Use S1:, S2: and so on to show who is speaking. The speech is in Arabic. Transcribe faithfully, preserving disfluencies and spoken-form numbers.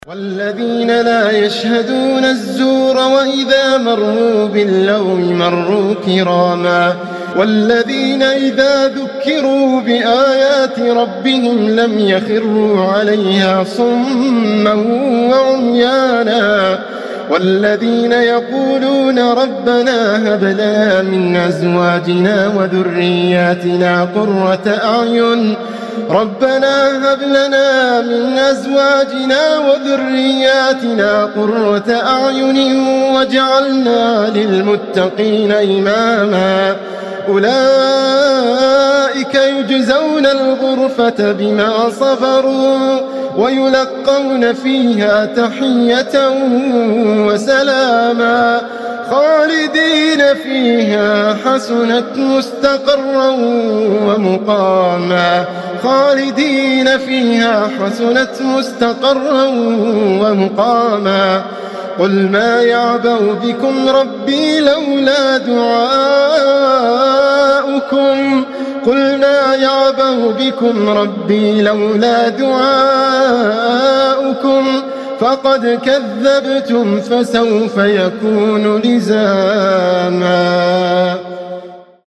S1: والذين لا يشهدون الزور وإذا مروا باللغو مروا كراما والذين إذا ذكروا بآيات ربهم لم يخروا عليها صما وعميانا والذين يقولون ربنا هب لنا من أزواجنا وذرياتنا قرة أعين ربنا هب لنا من أزواجنا وذرياتنا قرة أعين واجعلنا للمتقين إماما أولئك يجزون الغرفة بما صبروا ويلقون فيها تحية وسلاما خالدين فيها حسنت مستقرا ومقاما خالدين فيها حسنت مستقرا ومقاما قل ما يعبأ بكم ربي لولا دعاؤكم قل ما يعبأ بكم ربي لولا دعاؤكم فقد كذبتم فسوف يكون لزاما.